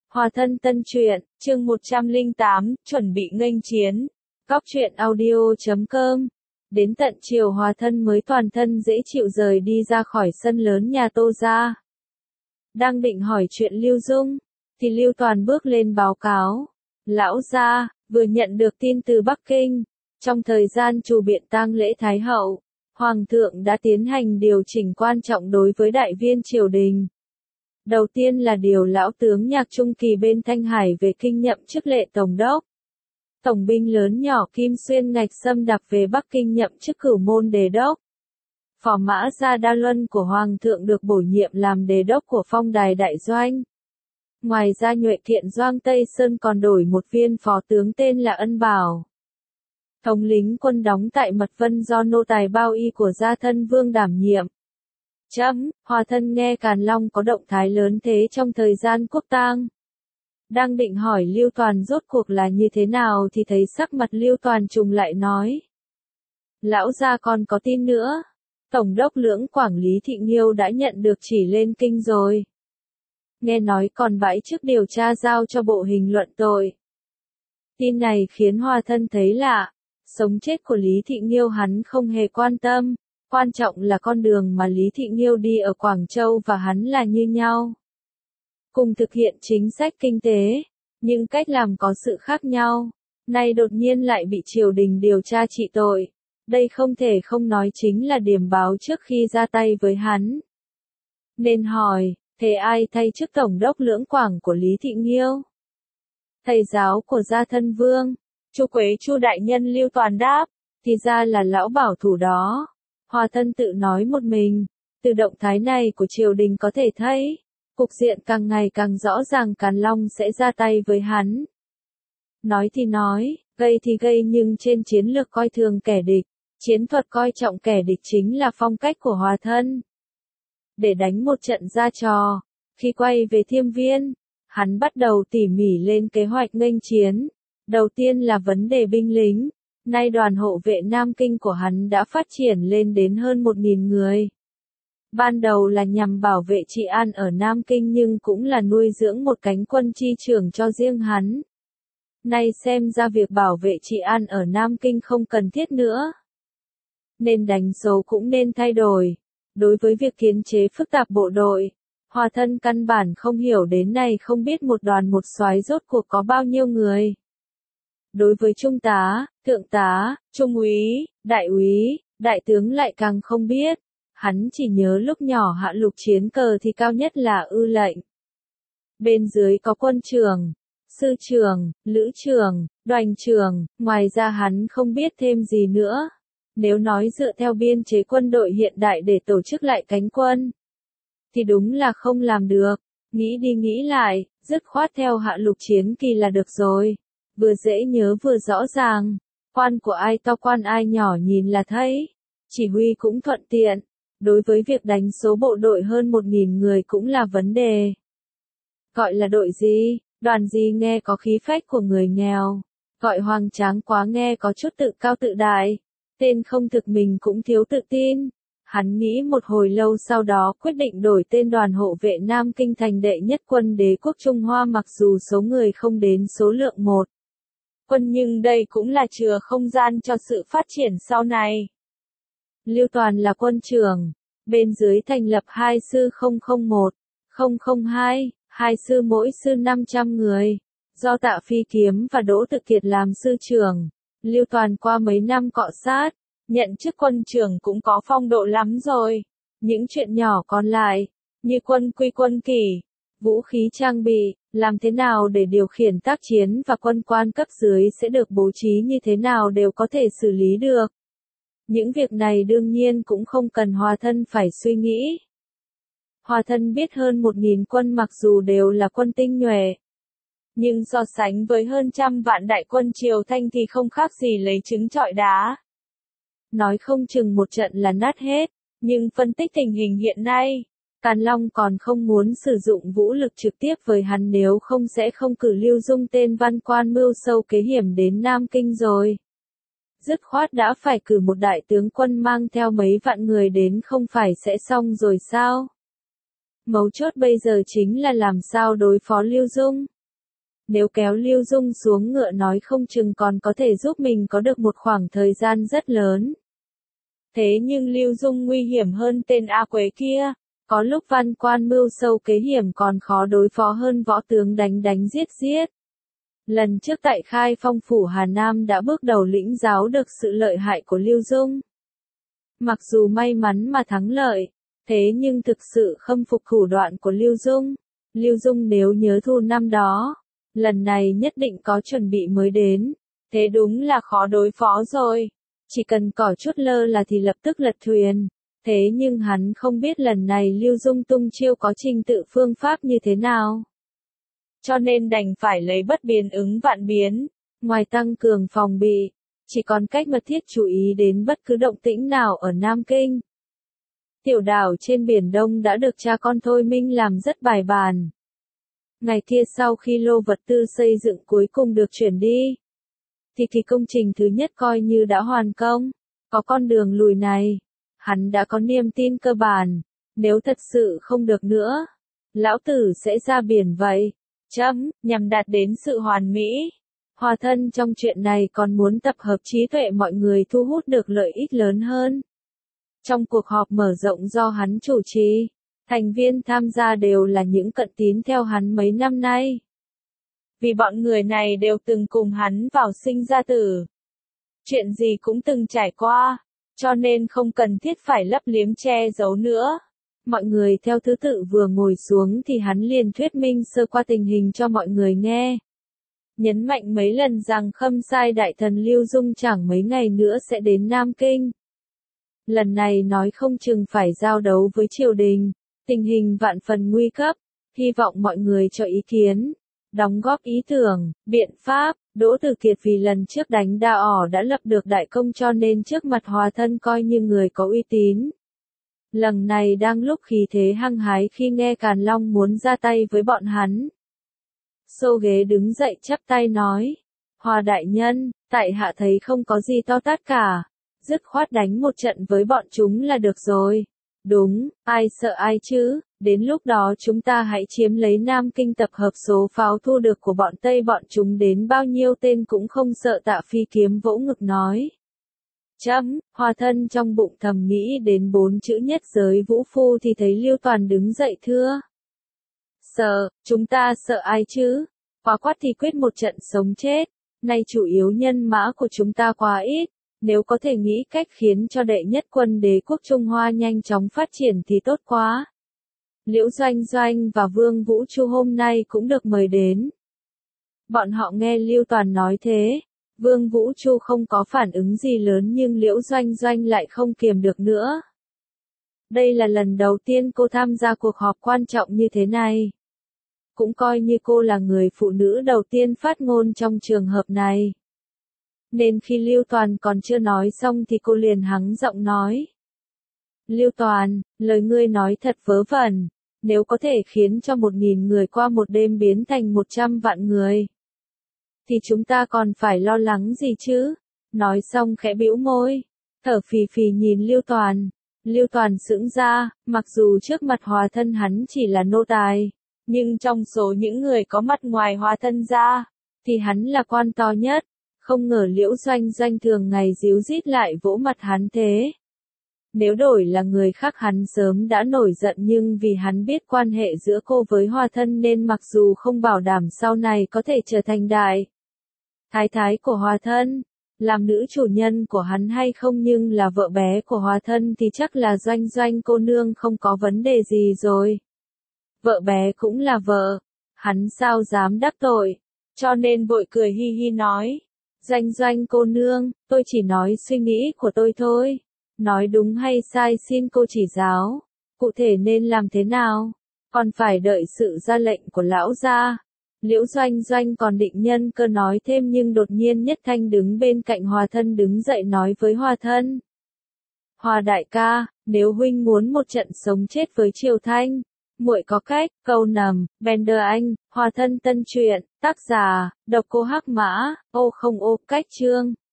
Hòa thân tân truyện, chương 108, chuẩn bị nghênh chiến. Góc truyện audio.com. Đến tận chiều Hòa thân mới toàn thân dễ chịu rời đi ra khỏi sân lớn nhà Tô gia. Đang định hỏi chuyện Lưu Dung, thì Lưu Toàn bước lên báo cáo. Lão gia, vừa nhận được tin từ Bắc Kinh, trong thời gian trù biện tang lễ Thái hậu, Hoàng thượng đã tiến hành điều chỉnh quan trọng đối với đại viên triều đình. Đầu tiên là điều lão tướng Nhạc Trung Kỳ bên Thanh Hải về kinh nhậm chức lệ tổng đốc. Tổng binh lớn nhỏ Kim Xuyên Ngạch Sâm đạp về Bắc Kinh nhậm chức cửu môn đề đốc. Phò mã Gia Đa Luân của Hoàng thượng được bổ nhiệm làm đề đốc của phong đài đại doanh. Ngoài ra Nhuệ Thiện Doang Tây Sơn còn đổi một viên phó tướng tên là Ân Bảo. Thống lính quân đóng tại Mật Vân do nô tài Bao Y của Gia Thân Vương đảm nhiệm. Hòa thân nghe Càn Long có động thái lớn thế trong thời gian quốc tang. Đang định hỏi Lưu Toàn rốt cuộc là như thế nào thì thấy sắc mặt Lưu Toàn trùng lại nói. Lão gia còn có tin nữa. Tổng đốc Lưỡng Quảng Lý Thị Nghiêu đã nhận được chỉ lên kinh rồi. Nghe nói còn bãi chức điều tra giao cho bộ hình luận tội. Tin này khiến Hòa thân thấy lạ. Sống chết của Lý Thị Nghiêu hắn không hề quan tâm. Quan trọng là con đường mà Lý Thị Nghiêu đi ở Quảng Châu và hắn là như nhau. Cùng thực hiện chính sách kinh tế, nhưng cách làm có sự khác nhau. Nay đột nhiên lại bị triều đình điều tra trị tội. Đây không thể không nói chính là điểm báo trước khi ra tay với hắn. Nên hỏi, thế ai thay chức tổng đốc Lưỡng Quảng của Lý Thị Nghiêu? Thầy giáo của Gia Thân Vương, Chu Quế Chu đại nhân Lưu Toàn đáp, thì ra là lão bảo thủ đó. Hòa thân tự nói một mình, từ động thái này của triều đình có thể thấy, cục diện càng ngày càng rõ ràng Càn Long sẽ ra tay với hắn. Nói thì nói, gây thì gây nhưng trên chiến lược coi thường kẻ địch, chiến thuật coi trọng kẻ địch chính là phong cách của Hòa thân. Để đánh một trận ra trò, khi quay về Thiêm Viên, hắn bắt đầu tỉ mỉ lên kế hoạch nghênh chiến. Đầu tiên là vấn đề binh lính. Nay đoàn hộ vệ Nam Kinh của hắn đã phát triển lên đến hơn 1.000 người. Ban đầu là nhằm bảo vệ trị an ở Nam Kinh nhưng cũng là nuôi dưỡng một cánh quân chi trưởng cho riêng hắn. Nay xem ra việc bảo vệ trị an ở Nam Kinh không cần thiết nữa. Nên đánh số cũng nên thay đổi. Đối với việc kiến chế phức tạp bộ đội, Hòa thân căn bản không hiểu đến nay không biết một đoàn một soái rốt cuộc có bao nhiêu người. Đối với trung tá, thượng tá, trung úy, đại tướng lại càng không biết. Hắn chỉ nhớ lúc nhỏ hạ lục chiến cờ thì cao nhất là ư lệnh. Bên dưới có quân trưởng, sư trưởng, lữ trưởng, đoành trưởng, ngoài ra hắn không biết thêm gì nữa. Nếu nói dựa theo biên chế quân đội hiện đại để tổ chức lại cánh quân, thì đúng là không làm được. Nghĩ đi nghĩ lại, dứt khoát theo hạ lục chiến kỳ là được rồi. Vừa dễ nhớ vừa rõ ràng, quan của ai to quan ai nhỏ nhìn là thấy, chỉ huy cũng thuận tiện, đối với việc đánh số bộ đội hơn 1.000 người cũng là vấn đề. Gọi là đội gì, đoàn gì nghe có khí phách của người nghèo, gọi hoành tráng quá nghe có chút tự cao tự đại, tên không thực mình cũng thiếu tự tin. Hắn nghĩ một hồi lâu sau đó quyết định đổi tên đoàn hộ vệ Nam Kinh thành đệ nhất quân đế quốc Trung Hoa mặc dù số người không đến số lượng 1. Quân nhưng đây cũng là chừa không gian cho sự phát triển sau này. Lưu Toàn là quân trưởng, bên dưới thành lập 2 sư 001, 002, 2 sư mỗi sư 500 người, do Tạ Phi Kiếm và Đỗ Tự Kiệt làm sư trưởng. Lưu Toàn qua mấy năm cọ sát, nhận chức quân trưởng cũng có phong độ lắm rồi. Những chuyện nhỏ còn lại, như quân quy quân kỷ, vũ khí trang bị, làm thế nào để điều khiển tác chiến và quân quan cấp dưới sẽ được bố trí như thế nào đều có thể xử lý được. Những việc này đương nhiên cũng không cần Hòa thân phải suy nghĩ. Hòa thân biết hơn 1.000 quân mặc dù đều là quân tinh nhuệ, nhưng so sánh với hơn 100 vạn đại quân Triều Thanh thì không khác gì lấy trứng trọi đá. Nói không chừng một trận là nát hết, nhưng phân tích tình hình hiện nay, Càn Long còn không muốn sử dụng vũ lực trực tiếp với hắn nếu không sẽ không cử Lưu Dung tên văn quan mưu sâu kế hiểm đến Nam Kinh rồi. Dứt khoát đã phải cử một đại tướng quân mang theo mấy vạn người đến không phải sẽ xong rồi sao? Mấu chốt bây giờ chính là làm sao đối phó Lưu Dung. Nếu kéo Lưu Dung xuống ngựa nói không chừng còn có thể giúp mình có được một khoảng thời gian rất lớn. Thế nhưng Lưu Dung nguy hiểm hơn tên A Quế kia. Có lúc văn quan mưu sâu kế hiểm còn khó đối phó hơn võ tướng đánh đánh giết giết. Lần trước tại Khai Phong phủ Hà Nam đã bước đầu lĩnh giáo được sự lợi hại của Lưu Dung. Mặc dù may mắn mà thắng lợi, thế nhưng thực sự khâm phục thủ đoạn của Lưu Dung. Lưu Dung nếu nhớ thu năm đó, lần này nhất định có chuẩn bị mới đến. Thế đúng là khó đối phó rồi. Chỉ cần cỏ chút lơ là thì lập tức lật thuyền. Thế nhưng hắn không biết lần này Lưu Dung tung chiêu có trình tự phương pháp như thế nào. Cho nên đành phải lấy bất biến ứng vạn biến. Ngoài tăng cường phòng bị, chỉ còn cách mật thiết chú ý đến bất cứ động tĩnh nào ở Nam Kinh. Tiểu đảo trên Biển Đông đã được cha con Thôi Minh làm rất bài bản. Ngày kia sau khi lô vật tư xây dựng cuối cùng được chuyển đi, thì công trình thứ nhất coi như đã hoàn công. Có con đường lùi này, hắn đã có niềm tin cơ bản. Nếu thật sự không được nữa, lão tử sẽ ra biển vậy. Nhằm đạt đến sự hoàn mỹ. Hòa Thân trong chuyện này còn muốn tập hợp trí tuệ mọi người thu hút được lợi ích lớn hơn. Trong cuộc họp mở rộng do hắn chủ trì, thành viên tham gia đều là những cận tín theo hắn mấy năm nay. Vì bọn người này đều từng cùng hắn vào sinh ra tử. Chuyện gì cũng từng trải qua, cho nên không cần thiết phải lấp liếm che giấu nữa. Mọi người theo thứ tự vừa ngồi xuống thì hắn liền thuyết minh sơ qua tình hình cho mọi người nghe. Nhấn mạnh mấy lần rằng Khâm Sai đại thần Lưu Dung chẳng mấy ngày nữa sẽ đến Nam Kinh. Lần này nói không chừng phải giao đấu với triều đình, tình hình vạn phần nguy cấp, hy vọng mọi người cho ý kiến, đóng góp ý tưởng, biện pháp. Đỗ Tử Kiệt vì lần trước đánh Đa Ỏ đã lập được đại công cho nên trước mặt Hòa Thân coi như người có uy tín. Lần này đang lúc khí thế hăng hái khi nghe Càn Long muốn ra tay với bọn hắn. Xô ghế đứng dậy chắp tay nói, Hòa đại nhân, tại hạ thấy không có gì to tát cả, dứt khoát đánh một trận với bọn chúng là được rồi. Đúng, ai sợ ai chứ, đến lúc đó chúng ta hãy chiếm lấy Nam Kinh, tập hợp số pháo thu được của bọn Tây, bọn chúng đến bao nhiêu tên cũng không sợ. Tạ Phi Kiếm vỗ ngực nói. Hòa Thân trong bụng thầm nghĩ đến 4 chữ nhất giới vũ phu thì thấy Lưu Toàn đứng dậy thưa. Sợ, chúng ta sợ ai chứ? Quá quát thì quyết một trận sống chết, nay chủ yếu nhân mã của chúng ta quá ít. Nếu có thể nghĩ cách khiến cho đệ nhất quân đế quốc Trung Hoa nhanh chóng phát triển thì tốt quá. Liễu Doanh Doanh và Vương Vũ Chu hôm nay cũng được mời đến. Bọn họ nghe Lưu Toàn nói thế, Vương Vũ Chu không có phản ứng gì lớn nhưng Liễu Doanh Doanh lại không kiềm được nữa. Đây là lần đầu tiên cô tham gia cuộc họp quan trọng như thế này. Cũng coi như cô là người phụ nữ đầu tiên phát ngôn trong trường hợp này. Nên khi Lưu Toàn còn chưa nói xong thì cô liền hắng giọng nói. Lưu Toàn, lời ngươi nói thật vớ vẩn, nếu có thể khiến cho 1.000 người qua một đêm biến thành 100 vạn người, thì chúng ta còn phải lo lắng gì chứ? Nói xong khẽ bĩu môi, thở phì phì nhìn Lưu Toàn. Lưu Toàn sững ra, mặc dù trước mặt Hòa Thân hắn chỉ là nô tài, nhưng trong số những người có mặt ngoài Hòa Thân ra, thì hắn là quan to nhất. Không ngờ Liễu Doanh Doanh thường ngày díu dít lại vỗ mặt hắn thế. Nếu đổi là người khác hắn sớm đã nổi giận, nhưng vì hắn biết quan hệ giữa cô với Hòa Thân nên mặc dù không bảo đảm sau này có thể trở thành đại thái thái của Hòa Thân, làm nữ chủ nhân của hắn hay không, nhưng là vợ bé của Hòa Thân thì chắc là Doanh Doanh cô nương không có vấn đề gì rồi. Vợ bé cũng là vợ, hắn sao dám đắc tội, cho nên vội cười hi hi nói. Doanh Doanh cô nương, tôi chỉ nói suy nghĩ của tôi thôi. Nói đúng hay sai xin cô chỉ giáo. Cụ thể nên làm thế nào? Còn phải đợi sự ra lệnh của lão gia. Liễu Doanh Doanh còn định nhân cơ nói thêm nhưng đột nhiên Nhất Thanh đứng bên cạnh Hòa Thân đứng dậy nói với Hòa Thân. Hòa đại ca, nếu huynh muốn một trận sống chết với Triều Thanh, muội có cách. Câu nằm, Bender Anh, Hòa Thân tân truyện, tác giả, Độc Cô Hắc Mã, ô không ô, cách chương.